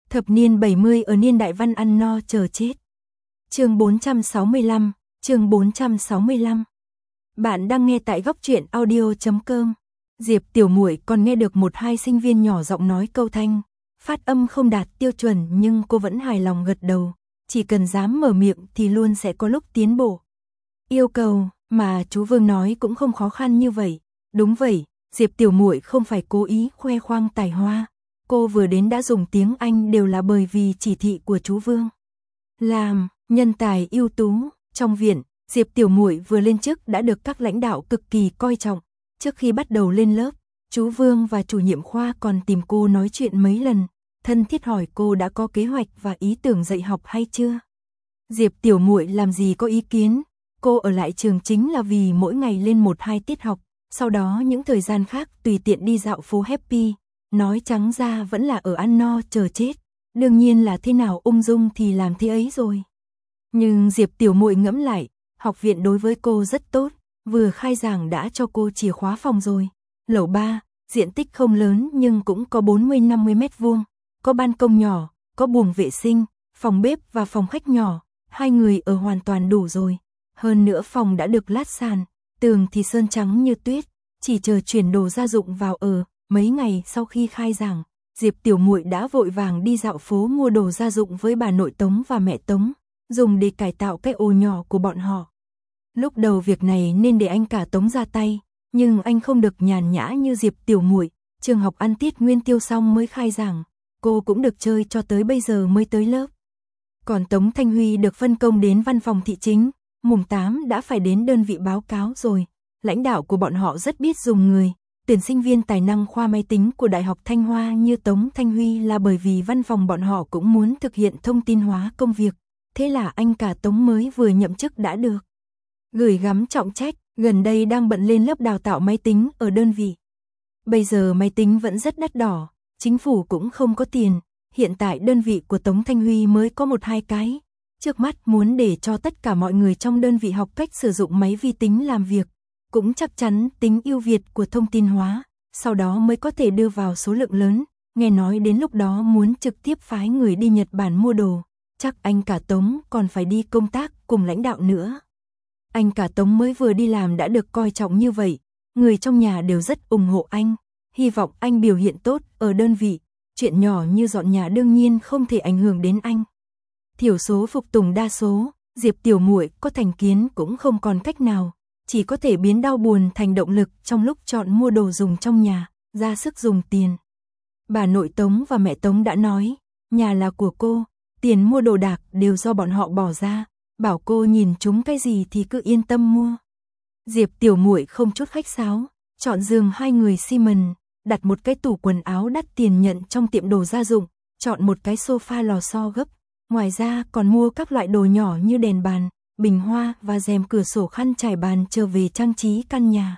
Thập niên 70 ở niên đại văn ăn no chờ chết. Chương 465, chương 465. Bạn đang nghe tại góc truyện audio.com. Diệp Tiểu Muội còn nghe được một hai sinh viên nhỏ giọng nói câu thanh, phát âm không đạt tiêu chuẩn nhưng cô vẫn hài lòng gật đầu, chỉ cần dám mở miệng thì luôn sẽ có lúc tiến bộ. Yêu cầu mà chú Vương nói cũng không khó khăn như vậy. Đúng vậy, Diệp Tiểu Muội không phải cố ý khoe khoang tài hoa. Cô vừa đến đã dùng tiếng Anh đều là bởi vì chỉ thị của chú Vương. Làm nhân tài ưu tú trong viện, Diệp Tiểu Muội vừa lên chức đã được các lãnh đạo cực kỳ coi trọng. Trước khi bắt đầu lên lớp, chú Vương và chủ nhiệm khoa còn tìm cô nói chuyện mấy lần, thân thiết hỏi cô đã có kế hoạch và ý tưởng dạy học hay chưa. Diệp Tiểu Muội làm gì có ý kiến, cô ở lại trường chính là vì mỗi ngày lên 1-2 tiết học, sau đó những thời gian khác tùy tiện đi dạo phố Happy. Nói trắng ra vẫn là ở ăn no chờ chết, đương nhiên là thế nào ung dung thì làm thế ấy rồi. Nhưng Diệp Tiểu Muội ngẫm lại, học viện đối với cô rất tốt, vừa khai giảng đã cho cô chìa khóa phòng rồi. Lầu 3, diện tích không lớn nhưng cũng có 40-50 mét vuông, có ban công nhỏ, có buồng vệ sinh, phòng bếp và phòng khách nhỏ, hai người ở hoàn toàn đủ rồi. Hơn nữa phòng đã được lát sàn, tường thì sơn trắng như tuyết, chỉ chờ chuyển đồ gia dụng vào ở. Mấy ngày sau khi khai giảng, Diệp Tiểu Muội đã vội vàng đi dạo phố mua đồ gia dụng với bà nội Tống và mẹ Tống, dùng để cải tạo cái ổ nhỏ của bọn họ. Lúc đầu việc này nên để anh cả Tống ra tay, nhưng anh không được nhàn nhã như Diệp Tiểu Muội. Trường học ăn tiết nguyên tiêu xong mới khai giảng, cô cũng được chơi cho tới bây giờ mới tới lớp. Còn Tống Thanh Huy được phân công đến văn phòng thị chính, mùng 8 đã phải đến đơn vị báo cáo rồi. Lãnh đạo của bọn họ rất biết dùng người. Tuyển sinh viên tài năng khoa máy tính của Đại học Thanh Hoa như Tống Thanh Huy là bởi vì văn phòng bọn họ cũng muốn thực hiện thông tin hóa công việc. Thế là anh cả Tống mới vừa nhậm chức đã được gửi gắm trọng trách, gần đây đang bận lên lớp đào tạo máy tính ở đơn vị. Bây giờ máy tính vẫn rất đắt đỏ, chính phủ cũng không có tiền, hiện tại đơn vị của Tống Thanh Huy mới có 1-2 cái. Trước mắt muốn để cho tất cả mọi người trong đơn vị học cách sử dụng máy vi tính làm việc. Cũng chắc chắn tính ưu việt của thông tin hóa, sau đó mới có thể đưa vào số lượng lớn, nghe nói đến lúc đó muốn trực tiếp phái người đi Nhật Bản mua đồ, chắc anh cả Tống còn phải đi công tác cùng lãnh đạo nữa. Anh cả Tống mới vừa đi làm đã được coi trọng như vậy, người trong nhà đều rất ủng hộ anh, hy vọng anh biểu hiện tốt ở đơn vị, chuyện nhỏ như dọn nhà đương nhiên không thể ảnh hưởng đến anh. Thiểu số phục tùng đa số, Diệp Tiểu Muội có thành kiến cũng không còn cách nào. Chỉ có thể biến đau buồn thành động lực trong lúc chọn mua đồ dùng trong nhà, ra sức dùng tiền. Bà nội Tống và mẹ Tống đã nói, nhà là của cô, tiền mua đồ đạc đều do bọn họ bỏ ra, bảo cô nhìn chúng cái gì thì cứ yên tâm mua. Diệp Tiểu Muội không chút khách sáo, chọn giường hai người xi mần, đặt một cái tủ quần áo đắt tiền nhận trong tiệm đồ gia dụng, chọn một cái sofa lò xo gấp, ngoài ra còn mua các loại đồ nhỏ như đèn bàn, bình hoa và rèm cửa sổ khăn trải bàn trở về trang trí căn nhà.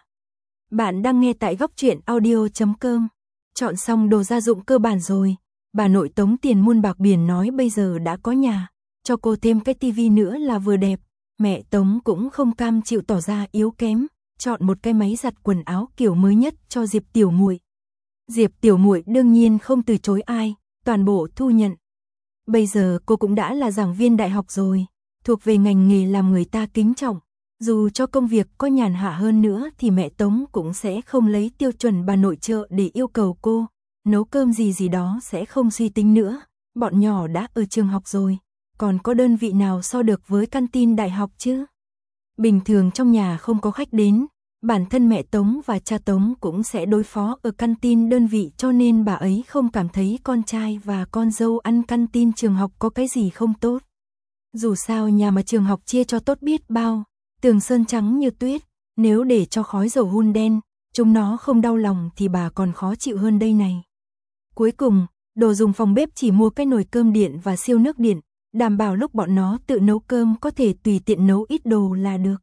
Bạn đang nghe tại góc truyện audio.com. Chọn xong đồ gia dụng cơ bản rồi, bà nội Tống tiền muôn bạc biển nói bây giờ đã có nhà, cho cô thêm cái tivi nữa là vừa đẹp. Mẹ Tống cũng không cam chịu tỏ ra yếu kém, chọn một cái máy giặt quần áo kiểu mới nhất cho Diệp Tiểu Muội. Diệp Tiểu Muội đương nhiên không từ chối ai, toàn bộ thu nhận. Bây giờ cô cũng đã là giảng viên đại học rồi, thuộc về ngành nghề làm người ta kính trọng, dù cho công việc có nhàn hạ hơn nữa thì mẹ Tống cũng sẽ không lấy tiêu chuẩn bà nội trợ để yêu cầu cô, nấu cơm gì đó sẽ không suy tính nữa, bọn nhỏ đã ở trường học rồi, còn có đơn vị nào so được với canteen đại học chứ? Bình thường trong nhà không có khách đến, bản thân mẹ Tống và cha Tống cũng sẽ đối phó ở canteen đơn vị cho nên bà ấy không cảm thấy con trai và con dâu ăn canteen trường học có cái gì không tốt. Dù sao nhà mà trường học chia cho tốt biết bao, tường sơn trắng như tuyết, nếu để cho khói dầu hun đen, chúng nó không đau lòng thì bà còn khó chịu hơn đây này. Cuối cùng, đồ dùng phòng bếp chỉ mua cái nồi cơm điện và siêu nước điện, đảm bảo lúc bọn nó tự nấu cơm có thể tùy tiện nấu ít đồ là được.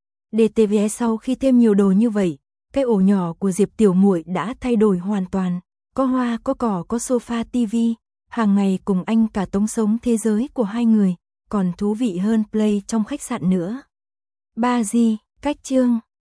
DTV sau khi thêm nhiều đồ như vậy, cái ổ nhỏ của Diệp Tiểu Muội đã thay đổi hoàn toàn, có hoa, có cỏ, có sofa, tivi, hàng ngày cùng anh cả Tống sống thế giới của hai người. Còn thú vị hơn play trong khách sạn nữa. 3G, cách chương.